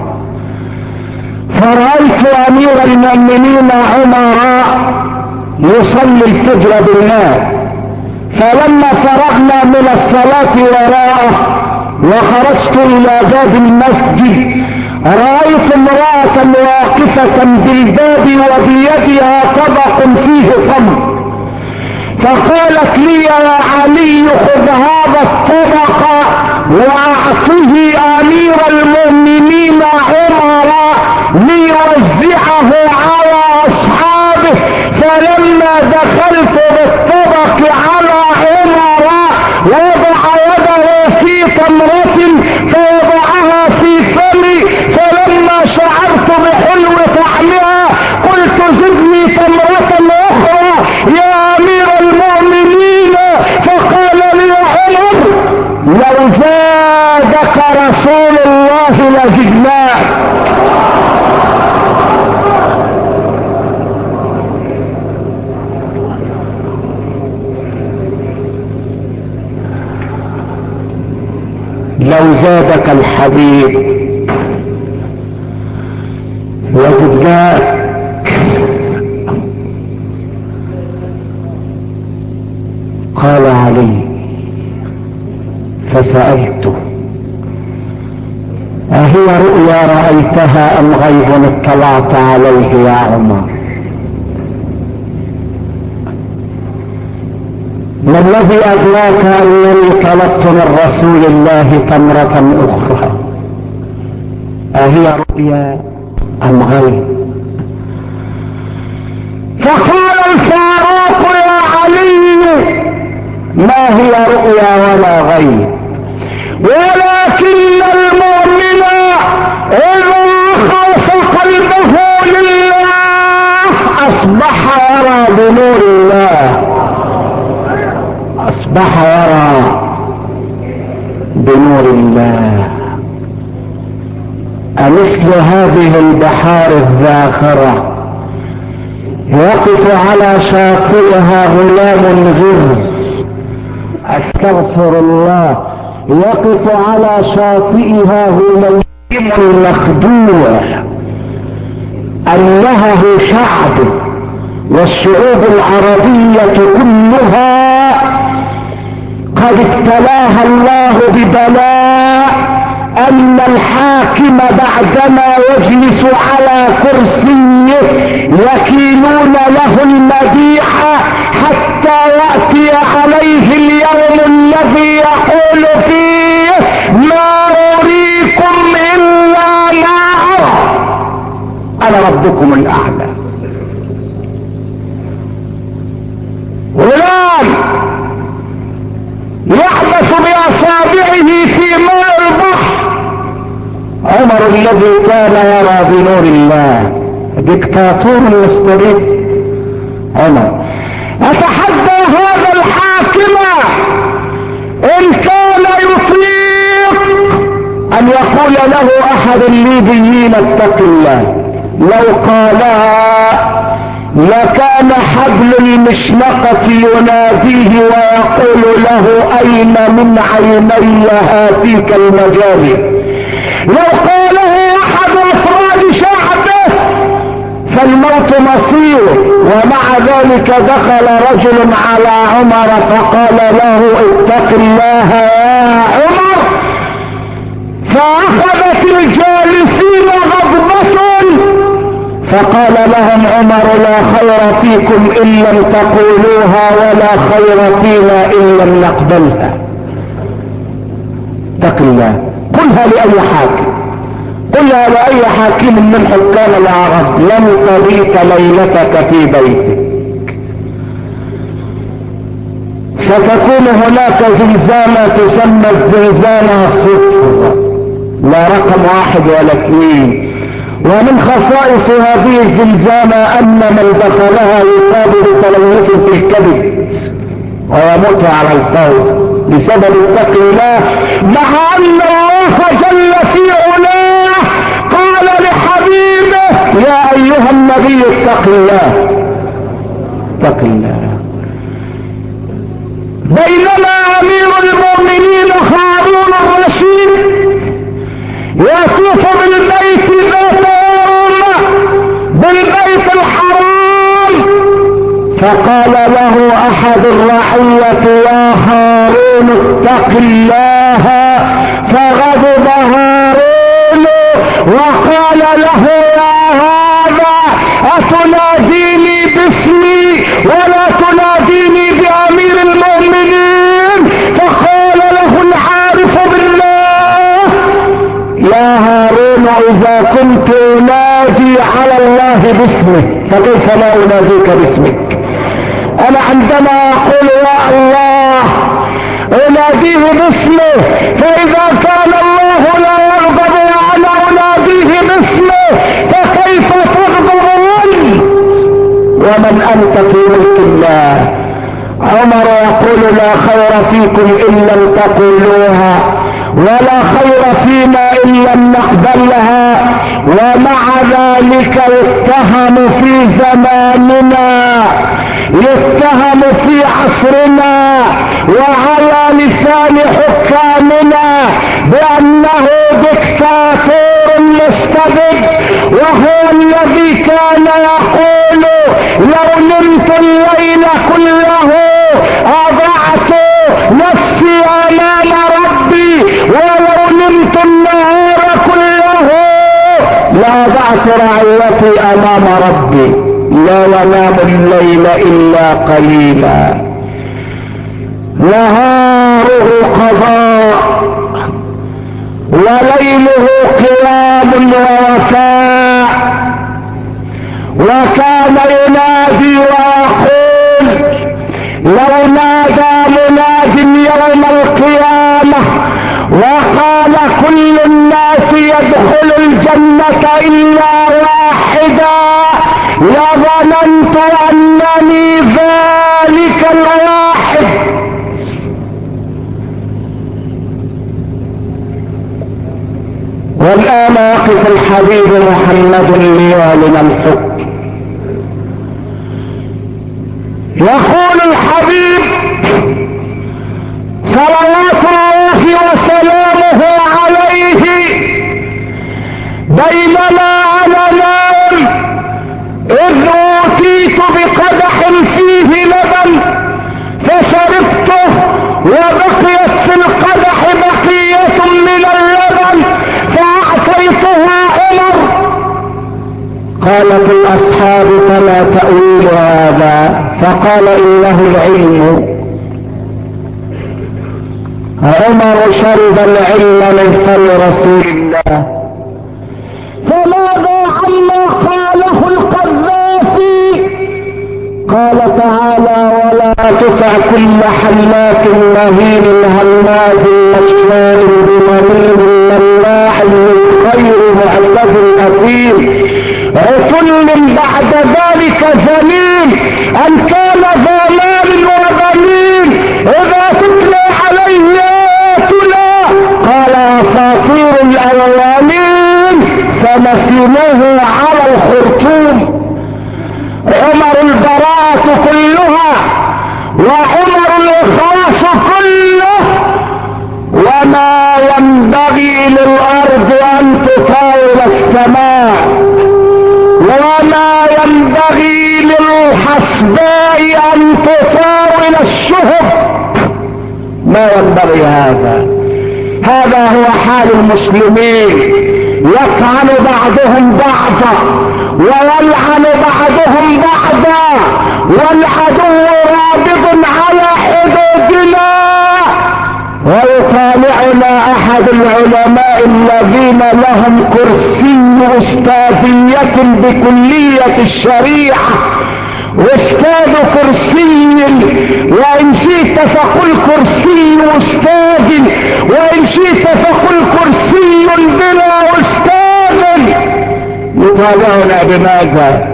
فرأيت أمير المؤمنين عمر يصلي الفجر بالناس، فلما فرغنا من الصلاة وراءه وخرجت إلى باب المسجد رأيت امرأة واقفة بالباب وبيدها طبق فيه تمر، فقالت لي: يا علي، خذ هذا الطبق واعطه امير المؤمنين عمر ليوزعه على اصحابه. فلما دخلت بالطبق على عمر وضع يده في تمرة فوضعها في فمي، فلما شعرت بحلو طعمها قلت: زدني تمرة اخرى يا امير المؤمنين. فقال لي عمر: لو زادك رسول الله لزدناك. لو زادك الحبيب لزدناك. قال علي: فسألته: أهي رؤيا رأيتها أم غيب اطلعت عليه يا عمر؟ ما الذي أدراك أنني طلبت من رسول الله تمرة أخرى؟ أهي رؤيا أم غيب؟ فقال الفاروق: يا علي، ما هي رؤيا ولا غيب، ولكن المؤمن إذا خلص قلبه لله أصبح يرى بنور الله. أصبح يرى بنور الله. أمثل هذه البحار الذاخرة يقف على شاطئها غلام غر، استغفر الله، يقف على شاطئها غلام مخدوع أنهه شعب، والشعوب العربية كلها قد ابتلاها الله ببلاء أن الحاكم بعدما يجلس على كرسيه يكيلون له المديح حتى يأتي عليه اليوم الذي يقول فيه ما أريكم إلا ما أرى أنا ربكم الأعلى. غلام يعبث بأصابعه في ماء البحر، عمر الذي كان يرى بنور الله، دكتاتور مستبد عمر. أتحدى هذا الحاكم إن كان يطيق أن يقول له أحد الليبيين اتق الله، لو قالها لكان حبل المشنقة يناديه ويقول له أين من عيني هاتيك المجاري. لو قاله أحد أفراد شعبه فالموت مصيره. ومع ذلك دخل رجل على عمر فقال له اتق الله يا عمر، فأخذت الجالسين غضبة فقال لهم عمر لا خير فيكم إن لم تقولوها ولا خير فينا إن لم نقبلها. اتق الله، قلها لأي حاكم، قلها لأي حاكم من حكام العرب لن تبيت ليلتك في بيتك، ستكون هناك زلزالة تسمى الزلزالة صفر، لا رقم 1 ولا 2. ومن خصائص هذه الزلزالة أن من دخلها يصاب بتلوث في الكبد ويموت على الفور بسبب اتق الله، مع أن الله جل في علاه قال لحبيبه يا أيها النبي اتق الله اتق الله. بينما أمير المؤمنين هارون الرشيد يطوف بالبيت ذات يوم بالبيت الحرام فقال له أحد الرعية يا هارون اتق الله، فغضب هارون وقال له يا هذا أتناديني باسمي ولا تناديني بأمير المؤمنين؟ فقال له العارف بالله يا هارون إذا كنت أنادي على الله باسمه فكيف لا أناديك باسمك؟ أنا عندما أقول يا الله أناديه باسمه، فإذا كان الله لا يغضب وأنا أناديه باسمه فكيف تغضب أنت ومن أنت في ملك الله؟ عمر يقول لا خير فيكم إن لم تقولوها ولا خير فينا إن لم نقبلها. ومع ذلك يتهم في زماننا، يتهم في عصرنا وعلى لسان حكامنا بأنه دكتاتور مستبد، وهو الذي كان يقول لو نمت الليل كله أضعت نفسي أمام ربي ولو نمت النهار كله لأضعت رعيتي أمام ربي، لا ينام الليل إلا قليلا، نهاره قضاء وليله قيام ووفاء. وكان ينادي ويقول لو نادى مناد يوم القيامة وقال كل الناس يدخل الجنة إلا واحدا لظننت أنني ذلك الواحد. والآن يقف الحبيب محمد ليعلن الحكم. يقول الحبيب صلوات الله وسلامه عليه: بينما انا نائم اذ اوتيت بقدح فيه لبن فشربته وبقيت في القدح بقية من اللبن فاعطيتها عمر. قالت الاصحاب: فما تأويل هذا؟ فقال: انه العلم. عمر شرب العلم من فم رسول الله. فماذا عما قاله القذافي؟ قال تعالى: ولا تطع كل حلاف مهين هماز مشاء بنميم مناع للخير معتد اثيم عتل بعد ذلك زنيم ان كان ذا مال وبنين اذا تتلى عليه آياتنا قال: اساطير الاولين سنسمه على الخرطوم. عمر البراءة كلها وعمر الإخلاص كله، وما ينبغي للأرض أن تطاول السماء، وما ينبغي للحسباء أن تطاول الشهب، ما ينبغي هذا. هذا هو حال المسلمين، يطعن بعضهم بعضا ويلعن بعضهم بعضا، والعدو رابض على حدودنا. ويطالعنا احد العلماء الذين لهم كرسي استاذية بكلية الشريعة، استاذ كرسي، وان شئت فقل كرسي استاذ، وان شئت فقل كرسي بلا استاذ. يطالعنا بماذا؟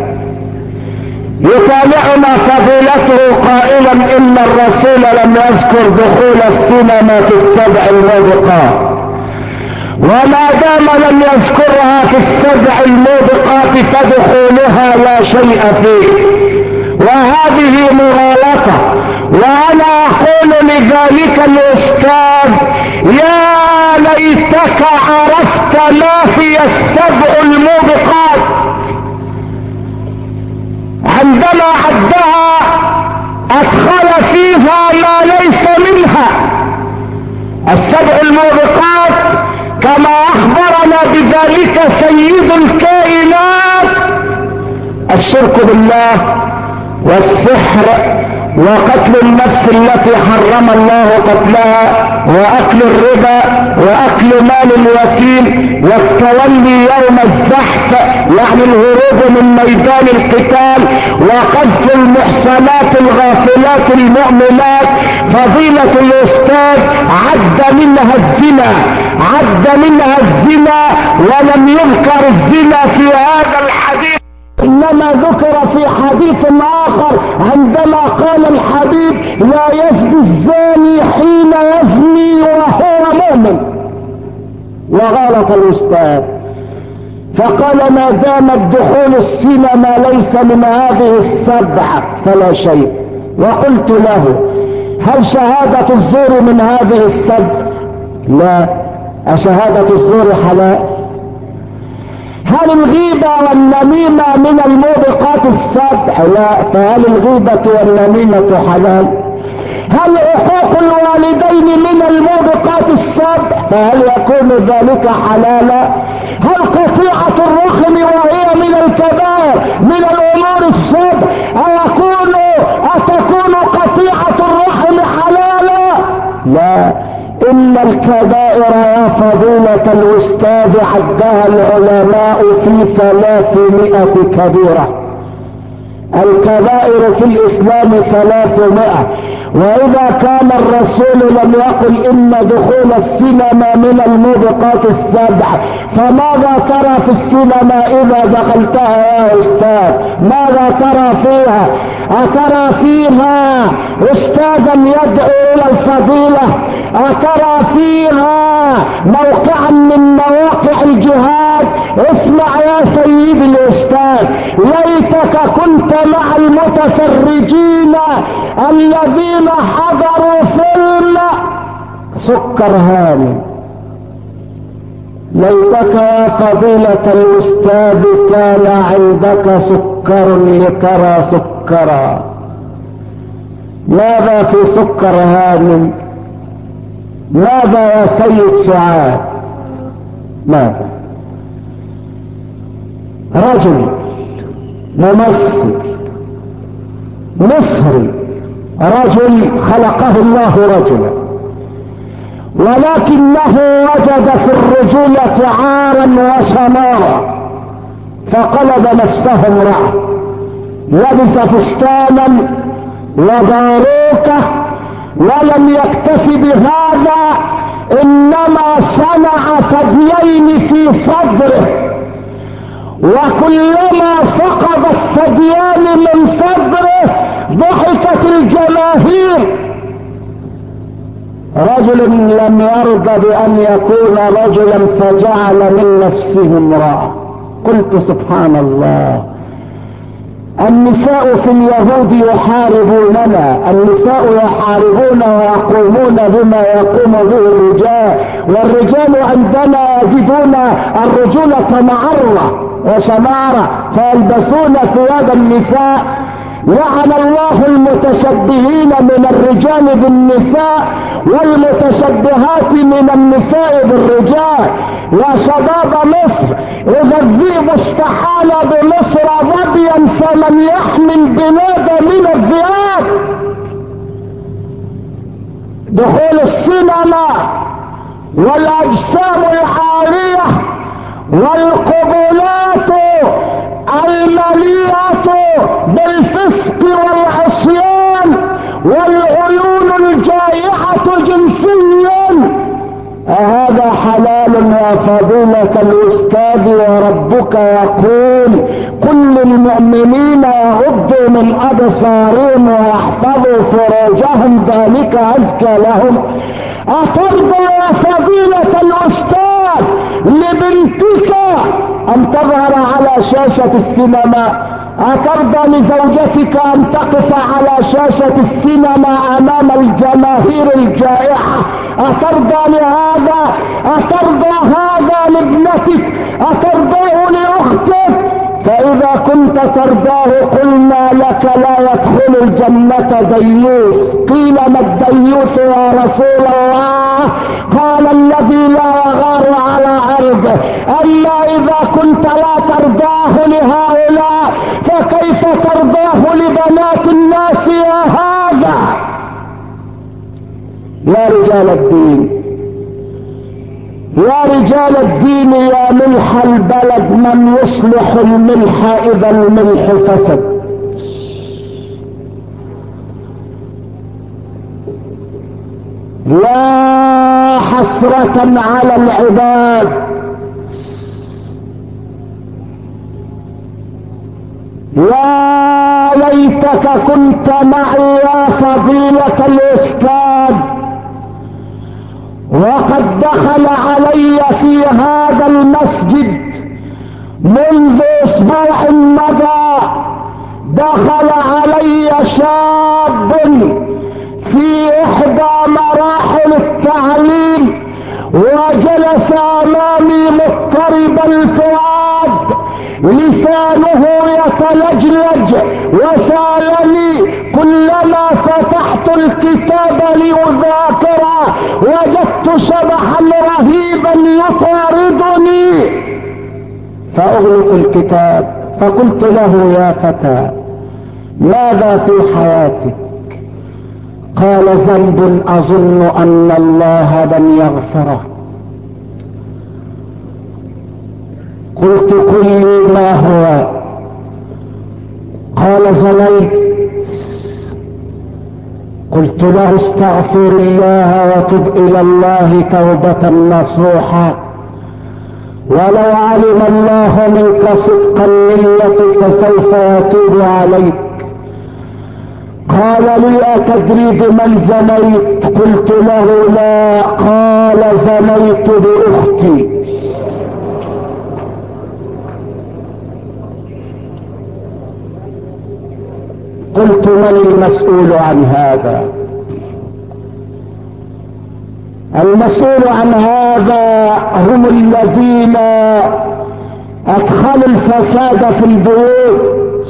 يطالعنا فضيلته قائلا: ان الرسول لم يذكر دخول السينما في السبع الموبقات، وما دام لم يذكرها في السبع الموبقات فدخولها لا شيء فيه، وهذه مغالطة. وانا اقول لذلك الاستاذ: يا ليتك عرفت ما في السبع الموبقات. عندما عدها ادخل فيها ما ليس منها. السبع الموبقات كما اخبرنا بذلك سيد الكائنات: الشرك بالله، والسحر، وقتل النفس التي حرم الله قتلها، واكل الربا، واكل مال اليتيم، والتولي يوم الزحف يعني الهروب من ميدان القتال، وقذف المحصنات الغافلات المؤمنات. فضيلة الاستاذ عد منها الزنا، عد منها الزنا، ولم يذكر الزنا في هذا الحديث، انما ذكر في حديث اخر عندما قال الحبيب: لا يزني الزاني حين يزني وهو مؤمن. وغلط الاستاذ فقال: ما دام الدخول السينما ليس من هذه السبعة فلا شيء. وقلت له: هل شهادة الزور من هذه السبع؟ لا. أشهادة الزور حلال؟ هل الغيبة والنميمة من الموبقات السبع؟ لا. فهل الغيبة والنميمة حلال؟ هل عقوق الوالدين من الموبقات السبع؟ فهل يكون ذلك حلالا؟ هل قطيعة الرحم وهي من الكبائر من الامور السبع أتكون قطيعة الرحم حلالا؟ لا. ان الكبائر يا فضيلة الاستاذ عدها العلماء في 300 كبيرة. الكبائر في الاسلام 300. واذا كان الرسول لم يقل ان دخول السينما من الموبقات السبع، فماذا ترى في السينما اذا دخلتها يا استاذ؟ ماذا ترى فيها؟ اترى فيها استاذا يدعو الى الفضيلة؟ اترى فيها موقعا من مواقع الجهاد. اسمع يا سيدي الاستاذ، ليتك كنت مع المتفرجين الذين حضروا فيلم سكر هاني. ليتك يا فضيلة الاستاذ كان عندك سكر لترى سكرا. ماذا في سكر هاني؟ ماذا يا سيد سعاد؟ ماذا؟ رجل ممثل مصري، رجل خلقه الله رجلا، ولكنه وجد في الرجولة عارا وشمارا فقلب نفسه امرأة، لبس فستانا وباروكة، ولم يكتف بهذا، انما صنع ثديين في صدره، وكلما سقط الثديان من صدره ضحكت الجماهير. رجل لم يرضى بان يكون رجلا فجعل من نفسه امرأة. قلت سبحان الله، النساء في اليهود يحاربوننا، النساء يحاربون ويقومون بما يقوم به الرجال، والرجال عندنا يجدون الرجولة معرة وشمارة فيلبسون ثياب النساء. لعن الله المتشبهين من الرجال بالنساء والمتشبهات من النساء بالرجال. يا شباب مصر، اذا الذئب استحال بمصر ظبيا فمن يحمي البلاد من الذئاب. دخول السينما والاجسام العارية والقبولات المليئة بالفسق والعصيان والعيون الجائحة جنسيا، أهذا حلال يا فضيلة الأستاذ؟ وربك يقول كل المؤمنين يغضوا من أبصارهم ويحفظوا فروجهم ذلك أزكى لهم. أترضى يا فضيلة الأستاذ لبنتك أن تظهر على شاشة السينما؟ أترضى لزوجتك أن تقف على شاشة السينما أمام الجماهير الجائحة؟ أترضى لهذا؟ أترضى هذا لابنتك؟ أترضاه لأختك؟ فإذا كنت ترضاه قلنا لك لا يدخل الجنة ديوث. قيل ما الديوث يا رسول الله؟ قال الذي لا يغار على عرضه. أما إذا كنت لا ترضاه لهؤلاء فكيف ترضاه لبنات الناس يا هذا؟ يا رجال الدين، يا رجال الدين، يا ملح البلد، من يصلح الملح إذا الملح فسد؟ يا حسرة على العباد، يا ليتك كنت معي يا فضيلة الأستاذ. وقد دخل علي في هذا المسجد منذ اسبوع مضى، دخل علي شاب في احدى مراحل التعليم وجلس امامي مضطرب الفؤاد، لسانه يتلجلج، وسالني كلما فتحت الكتاب لأذاكره وجدت شبحا رهيبا يطاردني فأغلق الكتاب. فقلت له يا فتى ماذا في حياتك؟ قال ذنب أظن أن الله لن يغفره. قلت قل لي ما هو؟ قال زنيت. قلت له استغفر الله وتب الى الله توبة نصوحا، ولو علم الله منك صدق النية فسوف يتوب عليك. قال لي أتدري بمن زنيت؟ قلت له لا. قال زنيت بأختي. ومن المسؤول عن هذا؟ المسؤول عن هذا هم الذين ادخلوا الفساد في البيوت،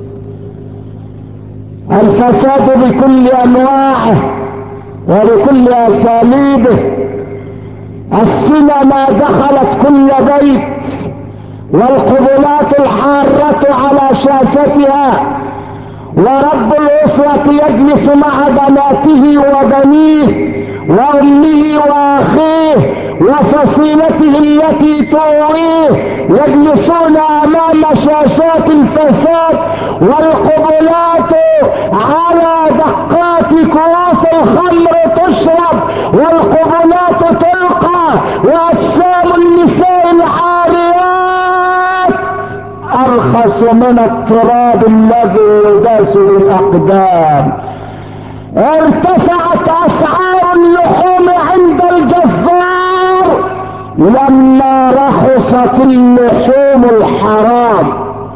الفساد بكل انواعه وبكل اساليبه. السينما دخلت كل بيت، والقبلات الحارة على شاشتها، ورب الأسرة يجلس مع بناته وبنيه وأمه وأخيه وفصيلته التي تؤويه، يجلسون أمام شاشات الفساد والقبلات على دقات كؤوس الخمر تشرب، والقبلات تلقى، وأجسام النساء العاريات أرخص من التراب الذي يداس بالأقدام. ارتفعت أسعار اللحوم عند الجزار لما رخصت اللحوم الحرام،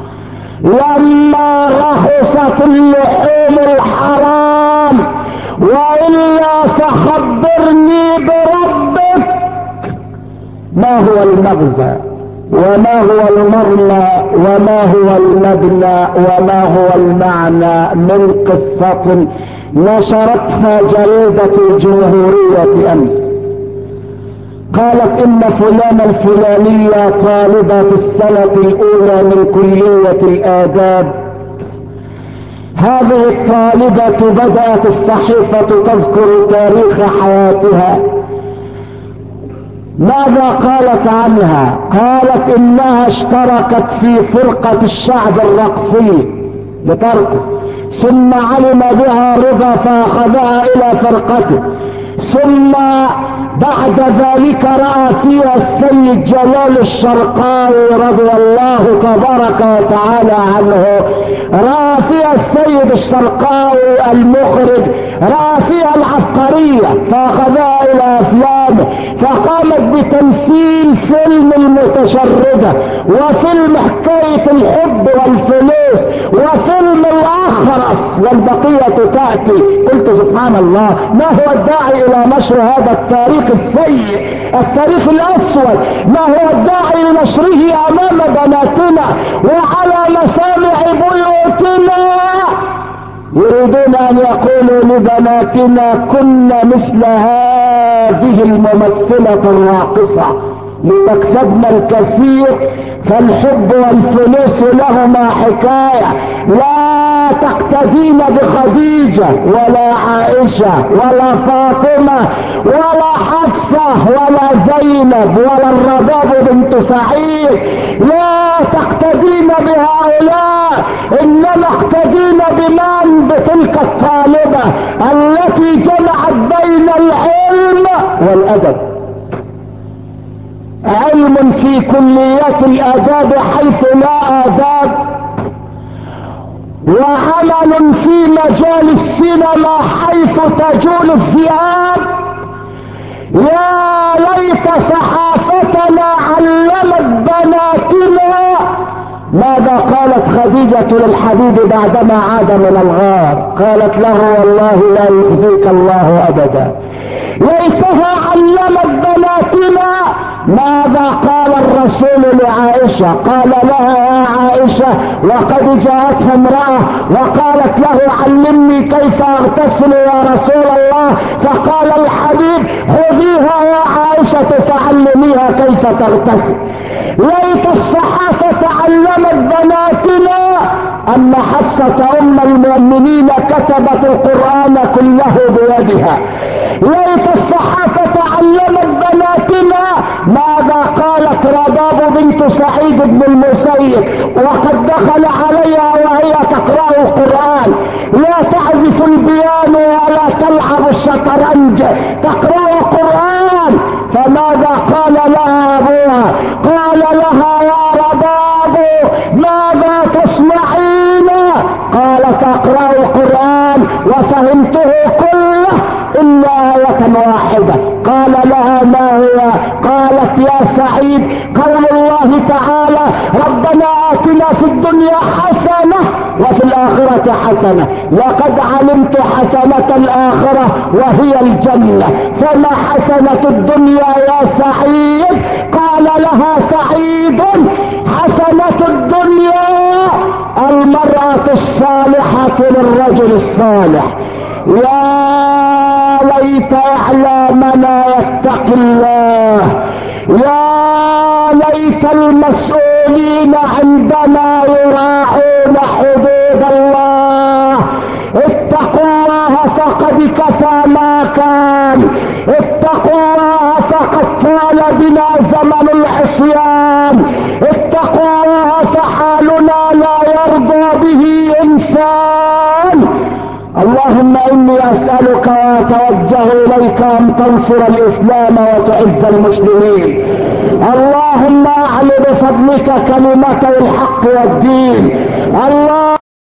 لما رخصت اللحوم الحرام. وإلا فخبرني بربك، ما هو المغزى وما هو المرمى وما هو المبنى وما هو المعنى من قصة نشرتها جريدة الجمهورية أمس؟ قالت إن فلان الفلانية طالبة في السنة الأولى من كلية الآداب. هذه الطالبة بدأت الصحيفة تذكر تاريخ حياتها. ماذا قالت عنها؟ قالت إنها اشتركت في فرقة الشعب الرقصي لترقص، ثم علم بها رضا فأخذها إلى فرقته، ثم بعد ذلك رأى فيها السيد جلال الشرقاوي رضي الله تبارك وتعالى عنه، رأى فيها السيد الشرقاوي المخرج، رأى فيها العبقرية فأخذها إلى أفلامه، فقامت بتمثيل فيلم المتشردة، وفيلم حكاية الحب والفلوس، وفيلم الأخرس، والبقية تأتي. قلت سبحان الله، ما هو الداعي إلى نشر هذا التاريخ السيء، التاريخ الأسود؟ ما هو الداعي لنشره أمام بناتنا وعلى مسامع بيوتنا؟ يريدون أن يقولوا لبناتنا كنا مثل هذه الممثلة الراقصة لتكسبنا الكثير، فالحب والفلوس لهما حكاية. لا تقتدين بخديجة ولا عائشة ولا فاطمة ولا حفصة ولا زينب ولا الرباب بنت سعيد، لا تقتدين بهؤلاء، إنما اقتدين بمن؟ بتلك الطالبة التي جمعت بين العلم والأدب. علم في كليات الآداب حيث لا آداب، وعمل في مجال السينما حيث تجول الذئاب. يا ليت صحافتنا علمت بناتنا. ماذا قالت خديجة للحبيب بعدما عاد من الغار؟ قالت له والله لا يخزيك الله أبدا. ليتها علمت بناتنا. ماذا قال الرسول لعائشة؟ قال لها يا عائشة، وقد جاءتها امرأة وقالت له علمني كيف اغتسل يا رسول الله، فقال الحبيب خذيها يا عائشة فعلميها كيف تغتسل. ليت الصحافة علمت بناتنا أن حفصة أم المؤمنين كتبت القرآن كله بيدها. ليت الصحافة علمت بناتنا ماذا قالت رباب بنت سعيد بن المسيب وقد دخل عليها وهي تقرأ القرآن، لا تعزف البيانو ولا تلعب الشطرنج، تقرأ القرآن. فماذا قال لها أبوها؟ قال لها يا رباب ماذا تصنعين؟ قالت أقرأ القرآن وفهمته كله إلا آية واحدة. قال لها ما هي؟ قالت يا سعيد قول الله تعالى ربنا آتنا في الدنيا حسنة وفي الآخرة حسنة، لقد علمت حسنة الآخرة وهي الجنة، فما حسنة الدنيا يا سعيد؟ قال لها سعيد حسنة الدنيا المرأة الصالحة للرجل الصالح. يا ليت يعلمنا يتقي الله، يا ليت المسؤولين عندما يراعون حدود الله. اتقوا الله فقد كفى ما كان، اتقوا الله فقد طال بنا زمن العصيان، اتقوا الله فحالنا لا يرضى به انسان. اللهم اني اسألك واتوجه اليك ان تنصر الاسلام وتعز المسلمين. اللهم اعل بفضلك كلمة الحق والدين. الله